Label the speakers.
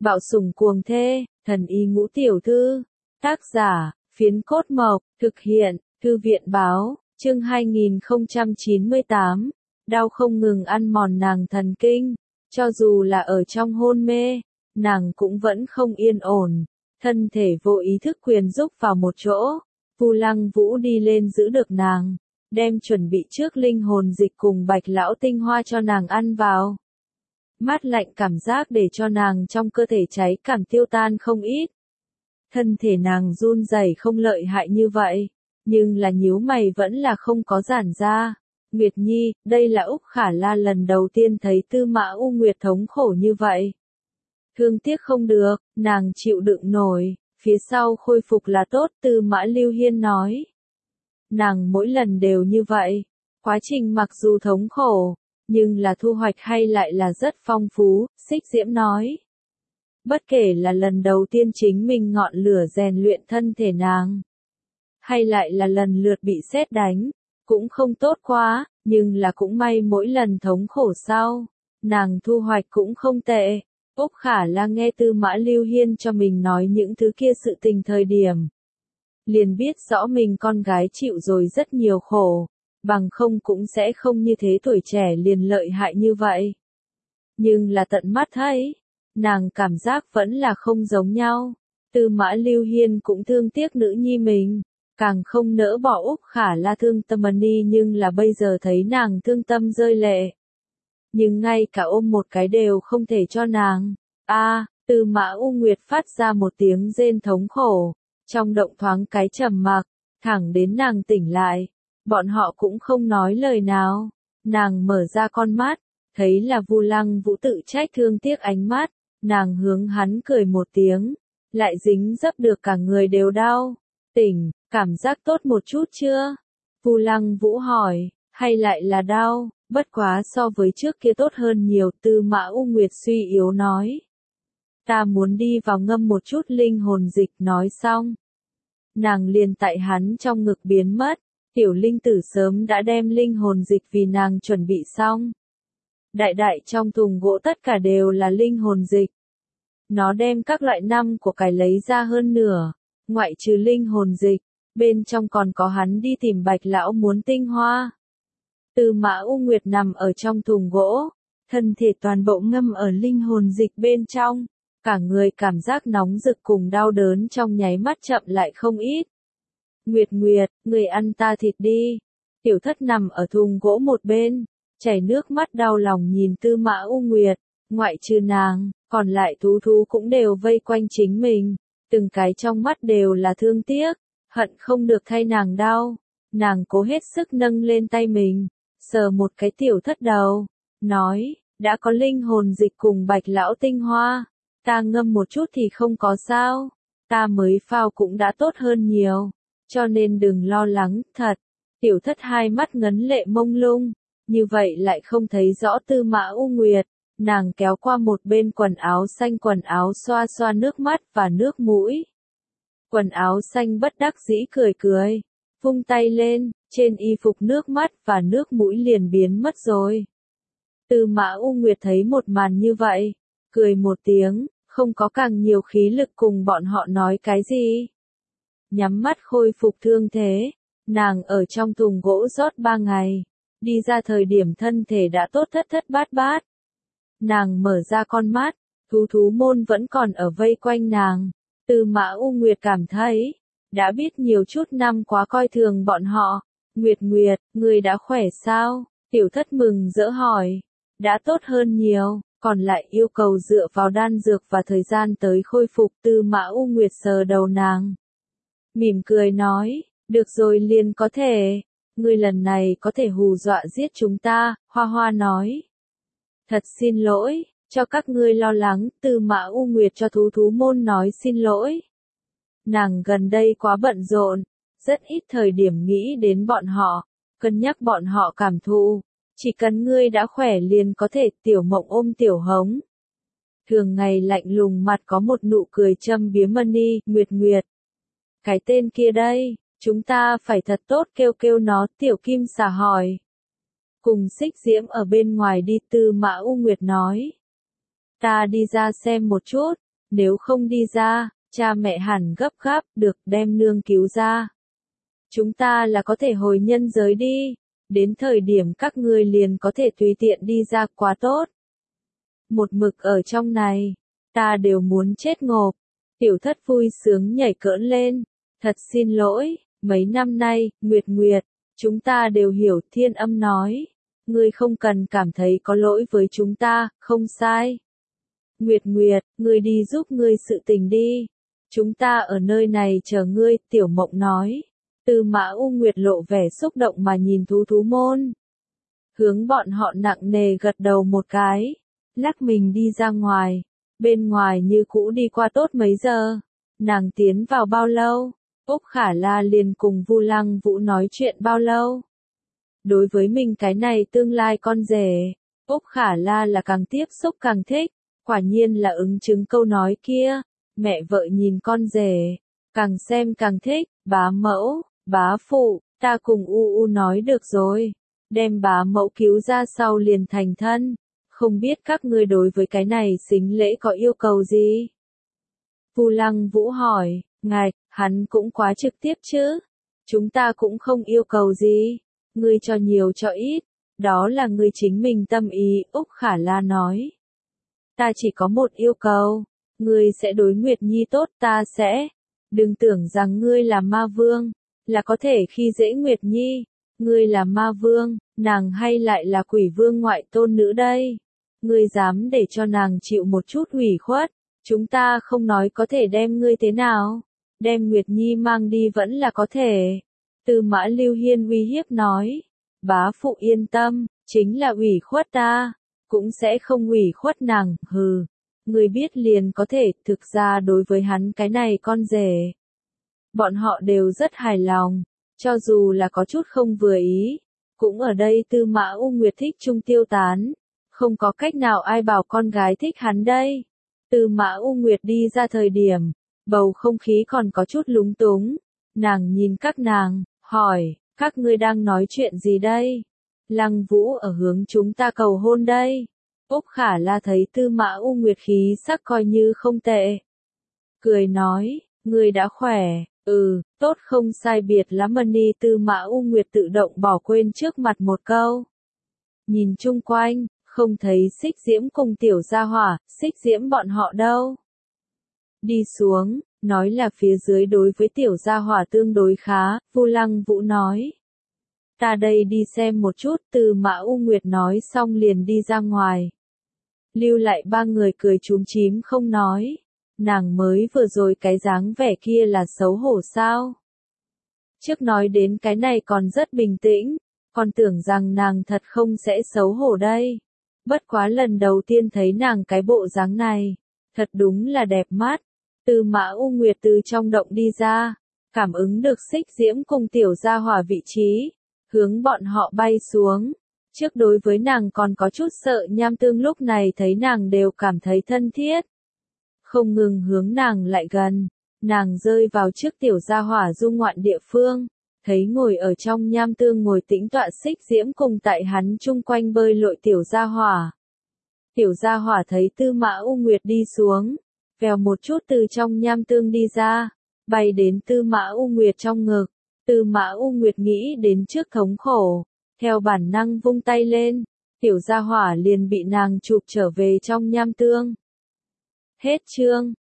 Speaker 1: Bạo sủng cuồng thê, thần y ngũ tiểu thư. Tác giả, Phiến Cốt Mộc, thực hiện, Thư viện báo, chương 2098. Đau không ngừng ăn mòn nàng thần kinh, cho dù là ở trong hôn mê, nàng cũng vẫn không yên ổn, thân thể vô ý thức quyền rúc vào một chỗ. Vu Lăng Vũ đi lên giữ được nàng, đem chuẩn bị trước linh hồn dịch cùng Bạch lão tinh hoa cho nàng ăn vào. Mát lạnh cảm giác để cho nàng trong cơ thể cháy cảm tiêu tan không ít. Thân thể nàng run rẩy không lợi hại như vậy, nhưng là nhíu mày vẫn là không có giãn ra. Nguyệt Nhi, đây là Úc Khả La lần đầu tiên thấy Tư Mã U Nguyệt thống khổ như vậy. Thương tiếc không được, nàng chịu đựng nổi, phía sau khôi phục là tốt, Tư Mã Lưu Hiên nói. Nàng mỗi lần đều như vậy, quá trình mặc dù thống khổ, nhưng là thu hoạch hay lại là rất phong phú, Xích Diễm nói. Bất kể là lần đầu tiên chính mình ngọn lửa rèn luyện thân thể nàng, hay lại là lần lượt bị sét đánh, cũng không tốt quá, nhưng là cũng may mỗi lần thống khổ sau, nàng thu hoạch cũng không tệ. Úc Khả La nghe Tư Mã Lưu Hiên cho mình nói những thứ kia sự tình thời điểm, liền biết rõ mình con gái chịu rồi rất nhiều khổ, bằng không cũng sẽ không như thế tuổi trẻ liền lợi hại như vậy. Nhưng là tận mắt thấy, nàng cảm giác vẫn là không giống nhau. Tư Mã Lưu Hiên cũng thương tiếc nữ nhi mình, càng không nỡ bỏ Úc Khả La thương tâm đi, nhưng là bây giờ thấy nàng thương tâm rơi lệ, nhưng ngay cả ôm một cái đều không thể cho nàng. Tư Mã U Nguyệt phát ra một tiếng rên thống khổ, trong động thoáng cái trầm mặc, thẳng đến nàng tỉnh lại, bọn họ cũng không nói lời nào. Nàng mở ra con mắt, thấy là Vu Lăng Vũ tự trách thương tiếc ánh mắt, nàng hướng hắn cười một tiếng, lại dính dấp được cả người đều đau. Tỉnh, cảm giác tốt một chút chưa? Vu Lăng Vũ hỏi, hay lại là đau? Bất quá so với trước kia tốt hơn nhiều, Tư Mã U Nguyệt suy yếu nói. Ta muốn đi vào ngâm một chút linh hồn dịch, nói xong. Nàng liền tại hắn trong ngực biến mất, tiểu linh tử sớm đã đem linh hồn dịch vì nàng chuẩn bị xong. Đại đại trong thùng gỗ tất cả đều là linh hồn dịch. Nó đem các loại năm của cải lấy ra hơn nửa, ngoại trừ linh hồn dịch, bên trong còn có hắn đi tìm Bạch lão muốn tinh hoa. Tư Mã U Nguyệt nằm ở trong thùng gỗ, thân thể toàn bộ ngâm ở linh hồn dịch bên trong, cả người cảm giác nóng rực cùng đau đớn trong nháy mắt chậm lại không ít. Nguyệt Nguyệt, người ăn ta thịt đi. Tiểu Thất nằm ở thùng gỗ một bên, chảy nước mắt đau lòng nhìn Tư Mã U Nguyệt, ngoại trừ nàng, còn lại thú thú cũng đều vây quanh chính mình, từng cái trong mắt đều là thương tiếc, hận không được thay nàng đau. Nàng cố hết sức nâng lên tay mình, sờ một cái Tiểu Thất đầu, nói, đã có linh hồn dịch cùng Bạch lão tinh hoa, ta ngâm một chút thì không có sao, ta mới phao cũng đã tốt hơn nhiều, cho nên đừng lo lắng, thật. Tiểu Thất hai mắt ngấn lệ mông lung, như vậy lại không thấy rõ Tư Mã U Nguyệt, nàng kéo qua một bên quần áo xanh, quần áo xoa xoa nước mắt và nước mũi. Quần áo xanh bất đắc dĩ cười cười, vung tay lên, trên y phục nước mắt và nước mũi liền biến mất rồi. Tư Mã U Nguyệt thấy một màn như vậy, cười một tiếng, không có càng nhiều khí lực cùng bọn họ nói cái gì. Nhắm mắt khôi phục thương thế, nàng ở trong thùng gỗ rót 3 ngày, đi ra thời điểm thân thể đã tốt thất thất bát bát. Nàng mở ra con mắt, thú thú môn vẫn còn ở vây quanh nàng. Tư Mã U Nguyệt cảm thấy, đã biết nhiều chút năm quá coi thường bọn họ. Nguyệt Nguyệt, người đã khỏe sao? Tiểu Thất mừng rỡ hỏi. Đã tốt hơn nhiều, còn lại yêu cầu dựa vào đan dược và thời gian tới khôi phục. Tư Mã U Nguyệt sờ đầu nàng, mỉm cười nói, được rồi liền có thể. Ngươi lần này có thể hù dọa giết chúng ta, Hoa Hoa nói. Thật xin lỗi, cho các ngươi lo lắng, Tư Mã U Nguyệt cho thú thú môn nói xin lỗi. Nàng gần đây quá bận rộn, rất ít thời điểm nghĩ đến bọn họ, cân nhắc bọn họ cảm thụ. Chỉ cần ngươi đã khỏe liền có thể. Tiểu Mộng ôm Tiểu Hống. Thường ngày lạnh lùng mặt có một nụ cười châm biếm đi, Nguyệt Nguyệt. Cái tên kia đây, chúng ta phải thật tốt kêu kêu nó, Tiểu Kim Xà hỏi. Cùng Xích Diễm ở bên ngoài đi, Tư Mã U Nguyệt nói. Ta đi ra xem một chút, Nếu không đi ra, cha mẹ hẳn gấp gáp được đem nương cứu ra. Chúng ta là có thể hồi nhân giới đi. Đến thời điểm các ngươi liền có thể tùy tiện đi ra, quá tốt. Một mực ở trong này, ta đều muốn chết ngộp. Tiểu thất vui sướng nhảy cỡn lên. Thật xin lỗi, mấy năm nay, Nguyệt Nguyệt, chúng ta đều hiểu. Thiên Âm nói. Ngươi không cần cảm thấy có lỗi với chúng ta, không sai. Nguyệt Nguyệt, ngươi đi giúp ngươi sự tình đi. Chúng ta ở nơi này chờ ngươi, Tiểu Mộng nói. Tư Mã U Nguyệt lộ vẻ xúc động mà nhìn thú thú môn. Hướng bọn họ nặng nề gật đầu một cái. Lắc mình đi ra ngoài. Bên ngoài như cũ đi qua tốt mấy giờ. Nàng tiến vào bao lâu? Úc Khả La liền cùng Vu Lăng Vũ nói chuyện bao lâu? Đối với mình cái này tương lai con rể, Úc Khả La là càng tiếp xúc càng thích. Quả nhiên là ứng chứng câu nói kia. Mẹ vợ nhìn con rể, càng xem càng thích. Bá mẫu, bá phụ, ta cùng U nói được rồi. Đem bá mẫu cứu ra sau liền thành thân. Không biết các ngươi đối với cái này sính lễ có yêu cầu gì? Vu Lăng Vũ hỏi, ngài, hắn cũng quá trực tiếp chứ. Chúng ta cũng không yêu cầu gì. Ngươi cho nhiều cho ít. Đó là ngươi chính mình tâm ý, Úc Khả La nói. Ta chỉ có một yêu cầu. Ngươi sẽ đối Nguyệt Nhi tốt, ta sẽ. Đừng tưởng rằng ngươi là ma vương, là có thể khi dễ Nguyệt Nhi. Ngươi là ma vương, nàng hay lại là quỷ vương ngoại tôn nữ đây. Ngươi dám để cho nàng chịu một chút ủy khuất. Chúng ta không nói có thể đem ngươi thế nào. Đem Nguyệt Nhi mang đi vẫn là có thể. Tư Mã Lưu Hiên uy hiếp nói. Bá phụ yên tâm, chính là ủy khuất ta. Cũng sẽ không ủy khuất nàng, hừ. Người biết liền có thể, thực ra đối với hắn cái này con rể. Bọn họ đều rất hài lòng, cho dù là có chút không vừa ý. Cũng ở đây Tư Mã U Nguyệt thích chung tiêu tán. Không có cách nào ai bảo con gái thích hắn đây. Tư Mã U Nguyệt đi ra thời điểm, bầu không khí còn có chút lúng túng. Nàng nhìn các nàng, hỏi, các ngươi đang nói chuyện gì đây? Lăng Vũ ở hướng chúng ta cầu hôn đây. Úc Khả La thấy Tư Mã U Nguyệt khí sắc coi như không tệ. Cười nói, ngươi đã khỏe, tốt không sai biệt lắm Mani. Tư Mã U Nguyệt tự động bỏ quên trước mặt một câu. Nhìn chung quanh, không thấy Xích Diễm cùng Tiểu Gia Hỏa, Xích Diễm bọn họ đâu. Đi xuống, nói là phía dưới đối với Tiểu Gia Hỏa tương đối khá, Vu Lăng Vũ nói. Ta đây đi xem một chút. Tư Mã U Nguyệt nói xong liền đi ra ngoài. Lưu lại ba người cười chúm chím không nói. Nàng mới vừa rồi cái dáng vẻ kia là xấu hổ sao? Trước nói đến cái này còn rất bình tĩnh, còn tưởng rằng nàng thật không sẽ xấu hổ đây. Bất quá lần đầu tiên thấy nàng cái bộ dáng này, thật đúng là đẹp mắt. Tư Mã U Nguyệt từ trong động đi ra, cảm ứng được Xích Diễm cùng Tiểu Gia Hỏa vị trí, hướng bọn họ bay xuống. Trước đối với nàng còn có chút sợ Nham Tương lúc này thấy nàng đều cảm thấy thân thiết. Không ngừng hướng nàng lại gần, nàng rơi vào trước Tiểu Gia Hỏa du ngoạn địa phương, thấy ngồi ở trong Nham Tương ngồi tĩnh tọa Xích Diễm cùng tại hắn chung quanh bơi lội Tiểu Gia Hỏa. Tiểu Gia Hỏa thấy Tư Mã U Nguyệt đi xuống, vèo một chút từ trong Nham Tương đi ra, bay đến Tư Mã U Nguyệt trong ngực. Tư Mã U Nguyệt nghĩ đến trước thống khổ, theo bản năng vung tay lên, Tiểu Gia Hỏa liền bị nàng chụp trở về trong Nham Tương. Hết chương.